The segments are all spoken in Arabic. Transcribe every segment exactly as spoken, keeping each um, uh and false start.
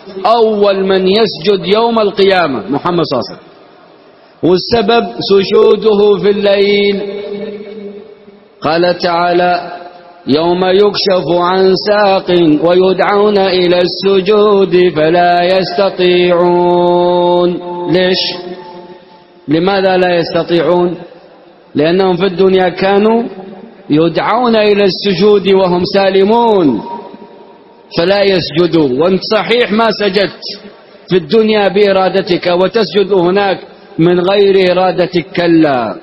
أول من يسجد يوم القيامة محمد صلى الله عليه وسلم. والسبب سجوده في الليل. قال تعالى: يوم يكشف عن ساق ويدعون إلى السجود فلا يستطيعون. ليش؟ لماذا لا يستطيعون؟ لأنهم في الدنيا كانوا يدعون إلى السجود وهم سالمون فلا يسجدوا. وانت صحيح ما سجدت في الدنيا بإرادتك وتسجد هناك من غير إرادتك، كلا.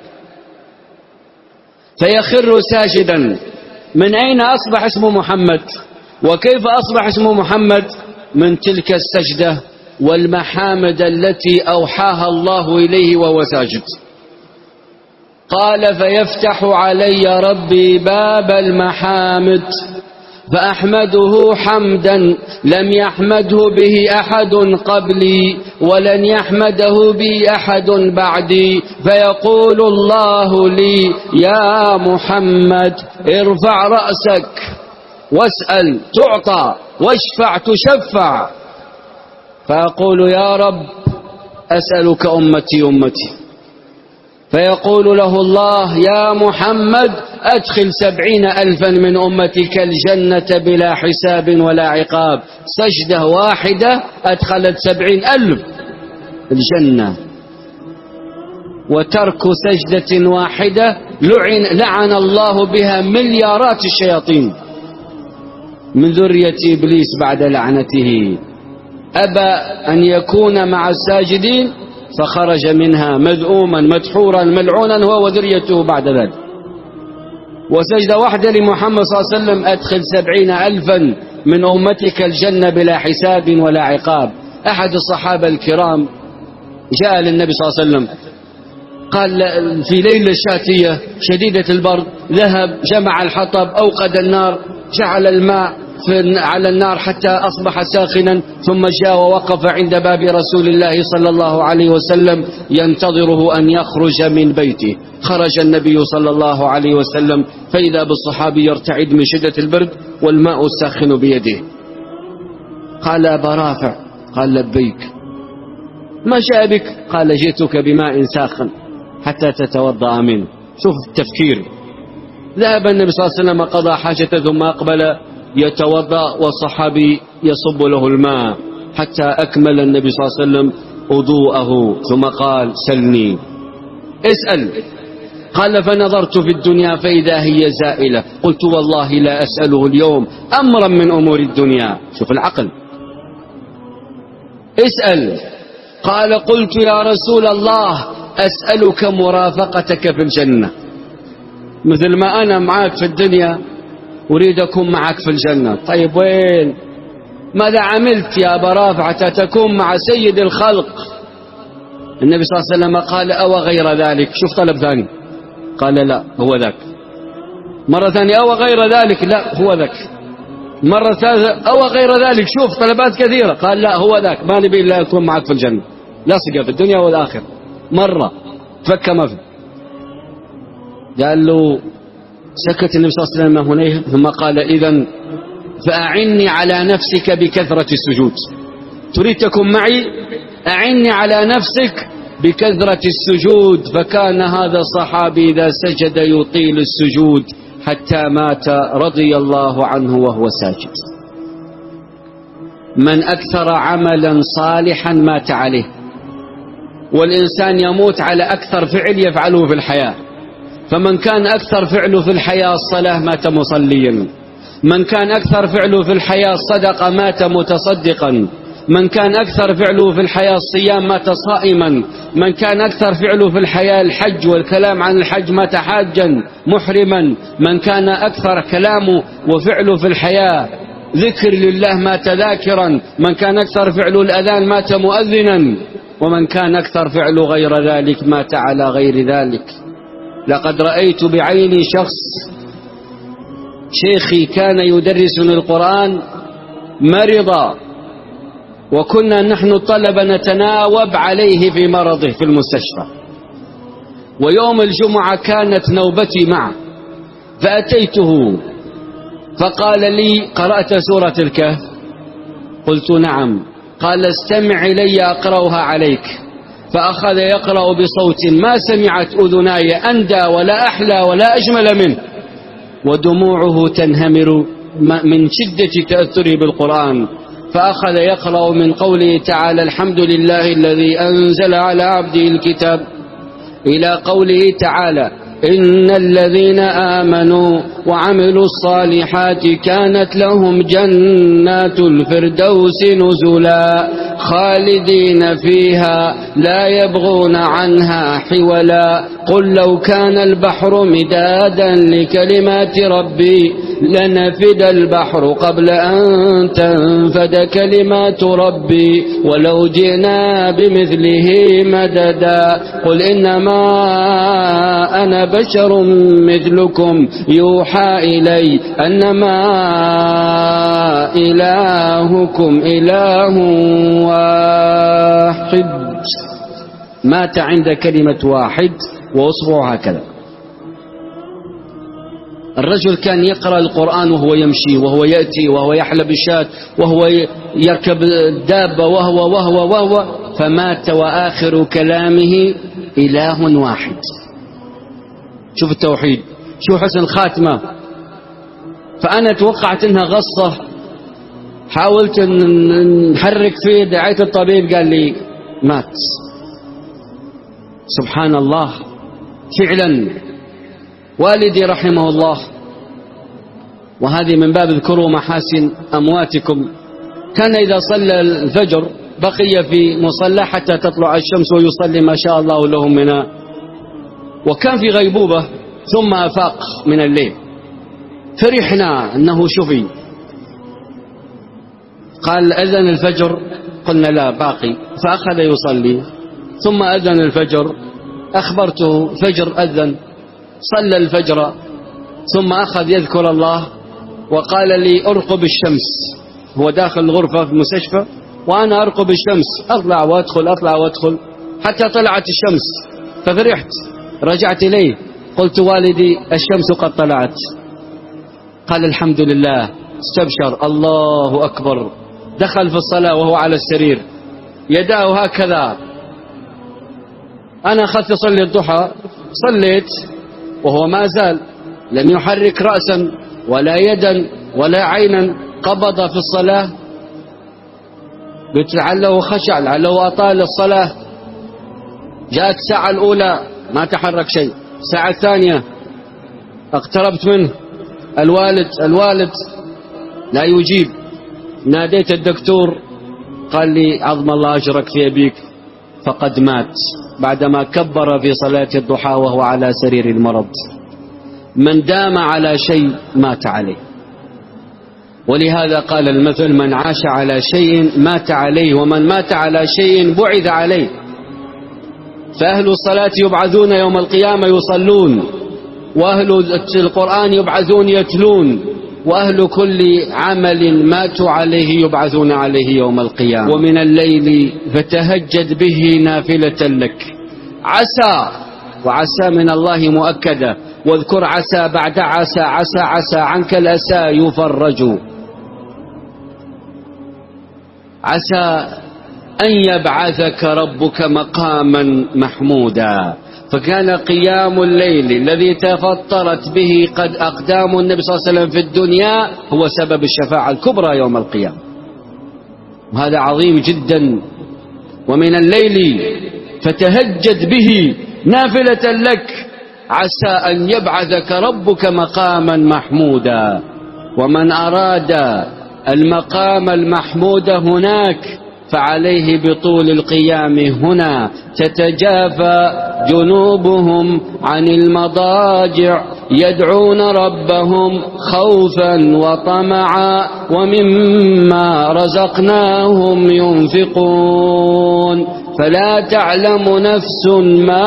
فيخر ساجدا. من أين أصبح اسمه محمد؟ وكيف أصبح اسمه محمد؟ من تلك السجدة والمحامد التي أوحاها الله إليه وهو ساجد. قال: فيفتح علي ربي باب المحامد فأحمده حمدا لم يحمده به أحد قبلي ولن يحمده به أحد بعدي، فيقول الله لي: يا محمد ارفع رأسك واسأل تعطى واشفع تشفع. فأقول: يا رب أسألك أمتي أمتي. فيقول له الله: يا محمد أدخل سبعين ألفا من أمتك الجنة بلا حساب ولا عقاب. سجدة واحدة أدخلت سبعين ألف الجنة، وترك سجدة واحدة لعن, لعن الله بها مليارات الشياطين من ذرية إبليس بعد لعنته. أبى أن يكون مع الساجدين فخرج منها مذءوما مدحورا ملعونا هو وذريته بعد ذلك. وسجدة واحدة لمحمد صلى الله عليه وسلم أدخل سبعين ألفا من أمتك الجنة بلا حساب ولا عقاب. أحد الصحابة الكرام جاء للنبي صلى الله عليه وسلم قال في ليلة شاتية شديدة البرد ذهب جمع الحطب أوقد النار جعل الماء على النار حتى أصبح ساخنا، ثم جاء ووقف عند باب رسول الله صلى الله عليه وسلم ينتظره أن يخرج من بيته. خرج النبي صلى الله عليه وسلم فإذا بالصحابي يرتعد من شدة البرد والماء الساخن بيده. قال: أبا رافع. قال: لبيك. ما جاء بك؟ قال: جئتك بماء ساخن حتى تتوضأ منه. شوف التفكير. ذهب النبي صلى الله عليه وسلم قضى حاجته ثم أقبل يتوضأ والصحابي يصب له الماء حتى أكمل النبي صلى الله عليه وسلم وضوءه، ثم قال: سلني. اسأل. قال: فنظرت في الدنيا فإذا هي زائلة، قلت والله لا أسأله اليوم أمرا من أمور الدنيا. شوف العقل. اسأل. قال: قلت يا رسول الله أسألك مرافقتك في الجنة، مثل ما أنا معك في الدنيا أريد أكون معك في الجنة. طيب وين؟ ماذا عملت يا أبا رافع حتى تكون مع سيد الخلق؟ النبي صلى الله عليه وسلم قال: أو غير ذلك. شوف طلب ثاني. قال: لا هو ذاك. مرة ثانية: أو غير ذلك. لا هو ذاك. مرة ثالثة: أو غير ذلك. شوف طلبات كثيرة. قال: لا هو ذاك. ما نبي إلا أكون معك في الجنة، لصق في الدنيا والآخرة. مرة فك ما في. قال له سكت النبي صلى الله عليه وسلم هنيه ثم قال: إذن فأعني على نفسك بكثرة السجود. تريد تكون معي؟ أعني على نفسك بكثرة السجود. فكان هذا الصحابي إذا سجد يطيل السجود حتى مات رضي الله عنه وهو ساجد. من أكثر عملا صالحا مات عليه. والإنسان يموت على أكثر فعل يفعله في الحياة. فمن كان أكثر فعله في الحياة الصلاة مات مصليا، من كان أكثر فعله في الحياة الصدقة مات متصدقا، من كان أكثر فعله في الحياة الصيام مات صائما، من كان أكثر فعله في الحياة الحج والكلام عن الحج مات حاجا محرما، من كان أكثر كلامه وفعله في الحياة ذكر لله مات ذاكرا، من كان أكثر فعله الأذان مات مؤذنا، ومن كان أكثر فعله غير ذلك مات على غير ذلك. لقد رأيت بعيني شخص شيخي كان يدرسني القرآن مرض، وكنا نحن الطلبة نتناوب عليه في مرضه في المستشفى، ويوم الجمعة كانت نوبتي معه، فأتيته فقال لي: قرأت سورة الكهف؟ قلت: نعم. قال استمع إلي أقرأها عليك، فأخذ يقرأ بصوت ما سمعت أذناي أندى ولا أحلى ولا أجمل منه، ودموعه تنهمر من شدة تأثره بالقرآن. فأخذ يقرأ من قوله تعالى الحمد لله الذي أنزل على عبده الكتاب إلى قوله تعالى إن الذين آمنوا وعملوا الصالحات كانت لهم جنات الفردوس نزلا خالدين فيها لا يبغون عنها حولا قل لو كان البحر مدادا لكلمات ربي لنفد البحر قبل أن تنفد كلمات ربي ولو جئنا بمثله مددا قل إنما أنا بشر مثلكم يوحى إلي أنما إلهكم إله واحد. مات عند كلمة واحد وأصبعه هكذا. الرجل كان يقرأ القرآن وهو يمشي وهو يأتي وهو يحلب الشاة وهو يركب الدابة وهو وهو وهو فمات وآخر كلامه إله واحد. شوف التوحيد، شوف حسن الخاتمة. فأنا توقعت إنها غصة، حاولت أن نحرك فيه، دعيت الطبيب قال لي مات. سبحان الله. فعلا والدي رحمه الله، وهذه من باب اذكروا محاسن أمواتكم، كان إذا صلى الفجر بقي في مصلى حتى تطلع الشمس ويصلي ما شاء الله له منها، وكان في غيبوبة ثم أفاق من الليل، فرحنا أنه شفي. قال أذن الفجر، قلنا لا باقي، فأخذ يصلي ثم أذن الفجر، أخبرته فجر أذن، صلى الفجر ثم أخذ يذكر الله وقال لي أرقب الشمس. هو داخل الغرفة في المستشفى وأنا أرقب الشمس، أطلع وأدخل أطلع وأدخل حتى طلعت الشمس، ففرحت. رجعت إليه قلت والدي الشمس قد طلعت. قال الحمد لله، استبشر، الله أكبر. دخل في الصلاة وهو على السرير يداه هكذا. أنا أخذت أصلي الضحى، صليت وهو ما زال لم يحرك رأسا ولا يدا ولا عينا، قبض في الصلاة. قلت لعله خشع، لعله أطال الصلاة. جاءت الساعة الأولى ما تحرك شيء، الساعة الثانية اقتربت منه، الوالد الوالد لا يجيب. ناديت الدكتور قال لي عظم الله أجرك في أبيك فقد مات بعدما كبر في صلاة الضحى وهو على سرير المرض. من دام على شيء مات عليه، ولهذا قال المثل من عاش على شيء مات عليه، ومن مات على شيء بعث عليه. فأهل الصلاة يبعثون يوم القيامة يصلون، وأهل القرآن يبعثون يتلون، وأهل كل عمل ماتوا عليه يبعثون عليه يوم القيامة. ومن الليل فتهجد به نافلة لك عسى، وعسى من الله مؤكدة، واذكر عسى بعد عسى، عسى عسى عنك الأسى يفرج. عسى أن يبعثك ربك مقاما محمودا. فكان قيام الليل الذي تفطرت به قد أقدام النبي صلى الله عليه وسلم في الدنيا هو سبب الشفاعة الكبرى يوم القيامة، وهذا عظيم جدا. ومن الليل فتهجد به نافلة لك عسى أن يبعثك ربك مقاما محمودا. ومن أراد المقام المحمود هناك فعليه بطول القيام هنا. تتجافى جنوبهم عن المضاجع يدعون ربهم خوفا وطمعا ومما رزقناهم ينفقون. فلا تعلم نفس ما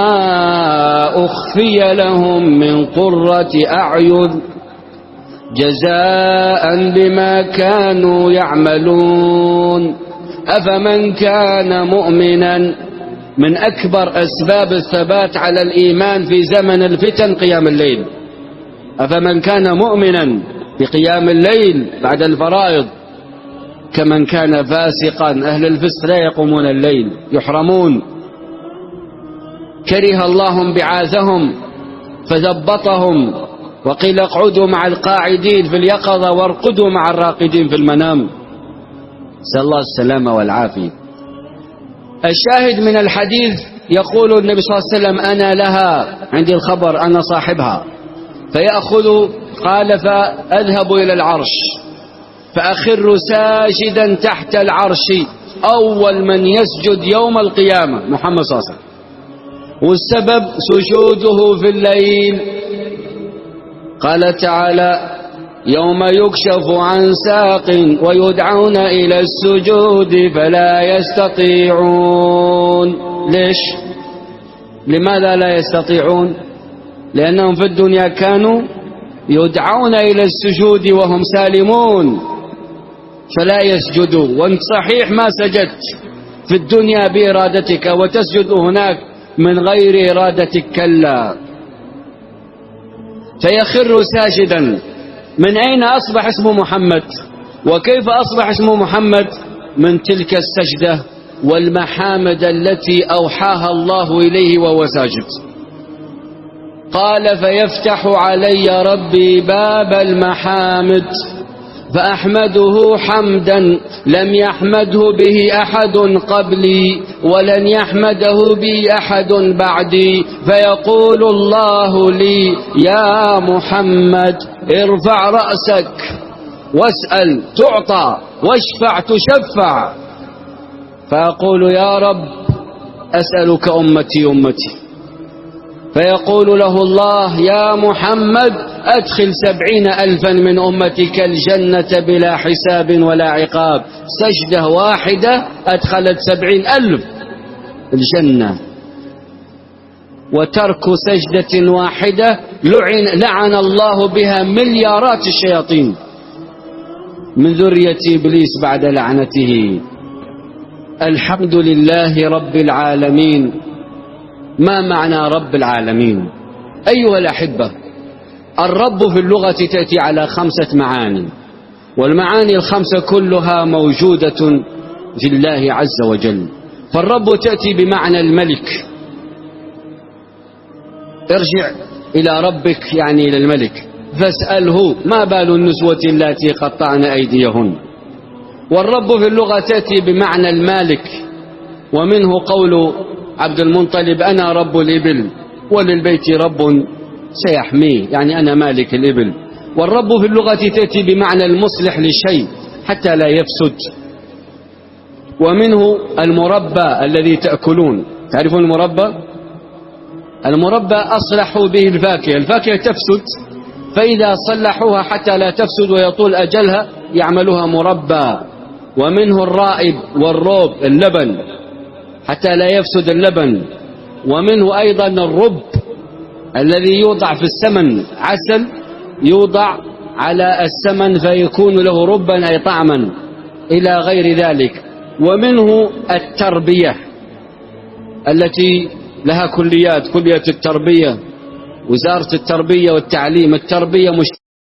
أخفي لهم من قرة أعين جزاء بما كانوا يعملون. أفمن كان مؤمنا، من أكبر أسباب الثبات على الإيمان في زمن الفتن قيام الليل. أفمن كان مؤمنا بقيام الليل بعد الفرائض كمن كان فاسقا. أهل الفسق لا يقومون الليل، يحرمون. كره الله انبعاثهم فثبطهم، وقيل اقعدوا مع القاعدين في اليقظة وارقدوا مع الراقدين في المنام. نسأل الله السلامة والعافية. الشاهد من الحديث يقول النبي صلى الله عليه وسلم: أنا لها، عندي الخبر، أنا صاحبها. فيأخذ، قال: فأذهب إلى العرش فأخر ساجدا تحت العرش، أول من يسجد يوم القيامة محمد صلى الله عليه وسلم. والسبب سجوده في الليل. قال تعالى: يوم يكشف عن ساق ويدعون إلى السجود فلا يستطيعون. ليش؟ لماذا لا يستطيعون؟ لأنهم في الدنيا كانوا يدعون إلى السجود وهم سالمون فلا يسجدوا. وانت صحيح ما سجدت في الدنيا بإرادتك، وتسجد هناك من غير إرادتك، كلا. فيخر ساجدا. من أين أصبح اسمه محمد؟ وكيف أصبح اسمه محمد؟ من تلك السجدة والمحامد التي أوحاها الله إليه وهو ساجد. قال: فيفتح علي ربي باب المحامد فأحمده حمدا لم يحمده به أحد قبلي ولن يحمده به أحد بعدي. فيقول الله لي: يا محمد ارفع رأسك واسأل تعطى واشفع تشفع. فأقول: يا رب أسألك أمتي أمتي. فيقول له الله: يا محمد أدخل سبعين ألفا من أمتك الجنة بلا حساب ولا عقاب. سجدة واحدة أدخلت سبعين ألف الجنة، وترك سجدة واحدة لعن, لعن الله بها مليارات الشياطين من ذرية إبليس بعد لعنته. الحمد لله رب العالمين. ما معنى رب العالمين؟ أيها الأحبة، الرب في اللغة تأتي على خمسة معاني، والمعاني الخمسة كلها موجودة في الله عز وجل. فالرب تأتي بمعنى الملك، ارجع إلى ربك يعني إلى الملك فاسأله ما بال النسوة اللاتي قطعن أيديهن. والرب في اللغة تأتي بمعنى المالك، ومنه قول عبد المنطلب: أنا رب الإبل وللبيت رب سيحميه، يعني أنا مالك الإبل. والرب في اللغة تأتي بمعنى المصلح للشيء حتى لا يفسد. ومنه المربى الذي تأكلون، تعرفون المربى؟ المربى أصلحوا به الفاكهة، الفاكهة تفسد، فإذا صلحوها حتى لا تفسد ويطول أجلها يعملوها مربى. ومنه الرائب والروب، اللبن حتى لا يفسد اللبن. ومنه أيضا الرب الذي يوضع في السمن، عسل يوضع على السمن فيكون له ربا أي طعما إلى غير ذلك. ومنه التربية التي لها كليات، كلية التربية، وزارة التربية والتعليم. التربية مش